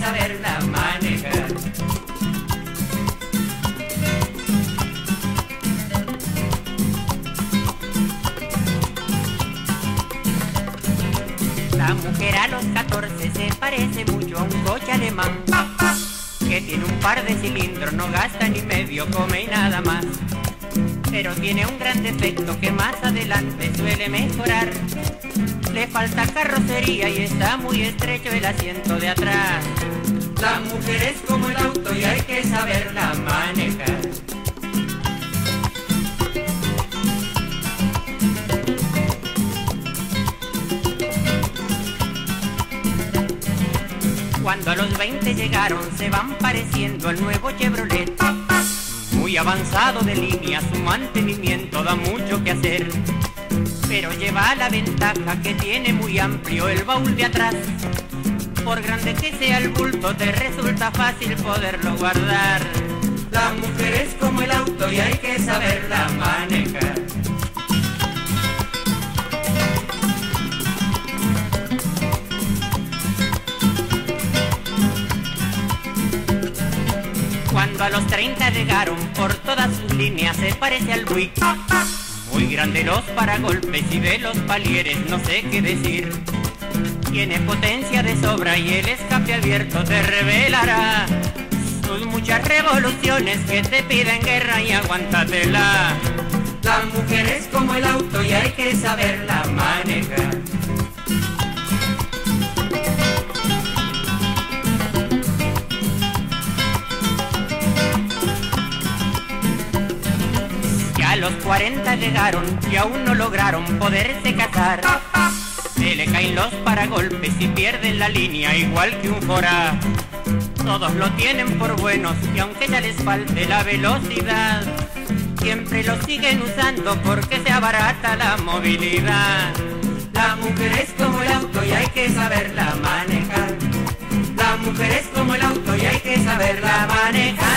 saberla manejar. La mujer a los 14 se parece mucho a un coche alemán que tiene un par de cilindros, no gasta ni medio, come y nada más. Pero tiene un gran defecto que más adelante suele mejorar. Le falta carrocería y está muy estrecho el asiento de atrás. La mujer es como el auto y hay que saberla manejar. Cuando a los 20 llegaron se van pareciendo al nuevo Chevrolet. Muy avanzado de línea, su mantenimiento da mucho que hacer. Pero lleva la ventaja que tiene muy amplio el baúl de atrás. Por grande que sea el bulto te resulta fácil poderlo guardar. La mujer es como el auto y hay que saberla manejar. Cuando a los 30 llegaron por todas sus líneas se parece al Buick. Muy grande los paragolpes y de los palieres no sé qué decir. Tiene potencia de sobra y el escape abierto te revelará sus muchas revoluciones que te piden guerra y aguántatela. La mujer es como el auto y hay que saberla manejar. A los 40 llegaron y aún no lograron poderse casar. Se le caen los paragolpes y pierden la línea igual que un Forá. Todos lo tienen por buenos y aunque ya les falte la velocidad, siempre lo siguen usando porque se abarata la movilidad. La mujer es como el auto y hay que saberla manejar. La mujer es como el auto y hay que saberla manejar.